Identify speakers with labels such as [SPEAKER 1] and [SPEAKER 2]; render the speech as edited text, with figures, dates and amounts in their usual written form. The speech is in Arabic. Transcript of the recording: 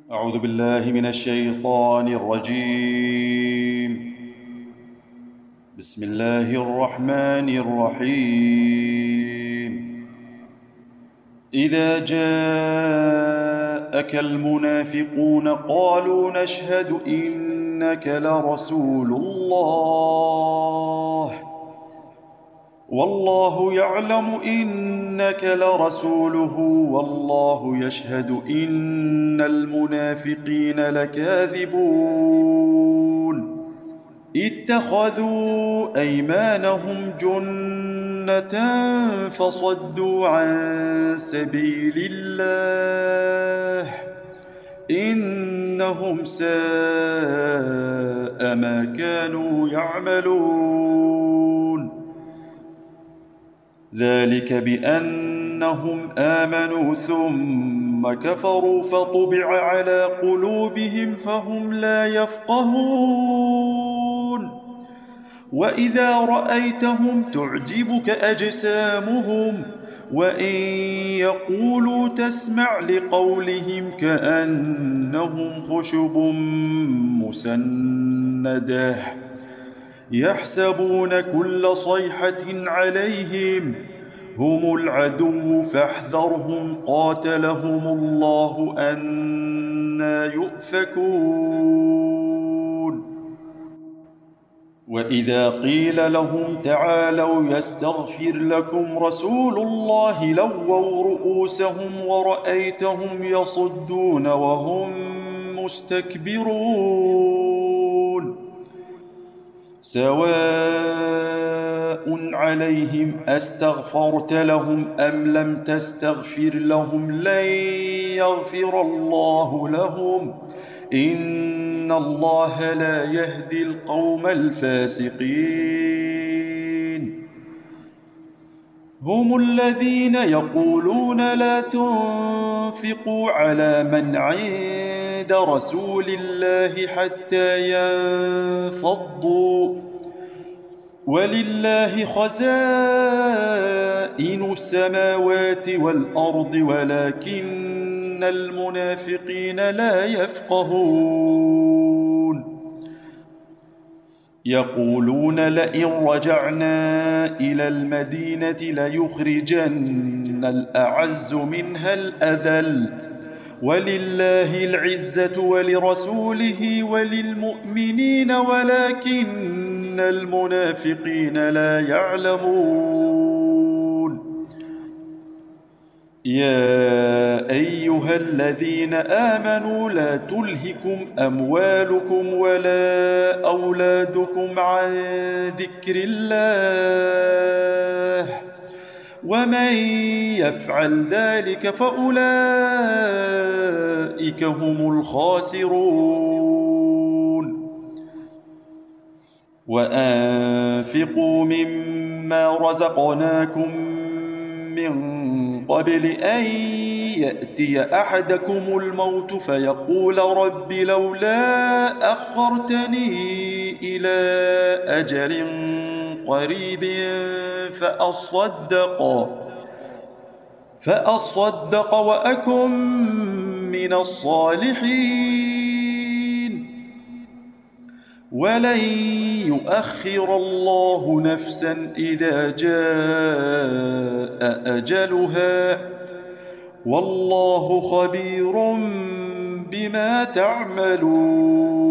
[SPEAKER 1] أعوذ بالله من الشيطان الرجيم. بسم الله الرحمن الرحيم. إذا جاءك المنافقون قالوا نشهد إنك لرسول الله والله يعلم إنك لرسوله والله يشهد إن المنافقين لكاذبون اتخذوا أيمانهم جنة فصدوا عن سبيل الله إنهم ساء ما كانوا يعملون ذلك بأنهم آمنوا ثم كفروا فطبع على قلوبهم فهم لا يفقهون وإذا رأيتهم تعجبك أجسامهم وإن يقولوا تسمع لقولهم كأنهم خشب مسندة يحسبون كل صيحة عليهم هم العدو فاحذرهم قاتلهم الله أنى يؤفكون وإذا قيل لهم تعالوا يستغفر لكم رسول الله لووا رؤوسهم ورأيتهم يصدون وهم مستكبرون سواء عليهم أستغفرت لهم أم لم تستغفر لهم لن يغفر الله لهم إن الله لا يهدي القوم الفاسقين هم الذين يقولون لا تنفقوا على من عند رسول الله حتى ينفضوا ولله خزائن السماوات والأرض ولكن المنافقين لا يفقهون يقولون لئن رجعنا إلى المدينة ليخرجن الأعز منها الأذل ولله العزة ولرسوله وللمؤمنين ولكن المنافقين لا يعلمون يا أيها الذين آمنوا لا تلهكم أموالكم ولا أولادكم عن ذكر الله ومن يفعل ذلك فأولئك هم الخاسرون وأنفقوا مما رزقناكم من قبل أن يأتي أحدكم الموت فيقول رب لولا أخرتني إلى أجل قريب فأصدق وأكن من الصالحين ولن يؤخر الله نفسا إذا جاء أجلها والله خبير بما تعملون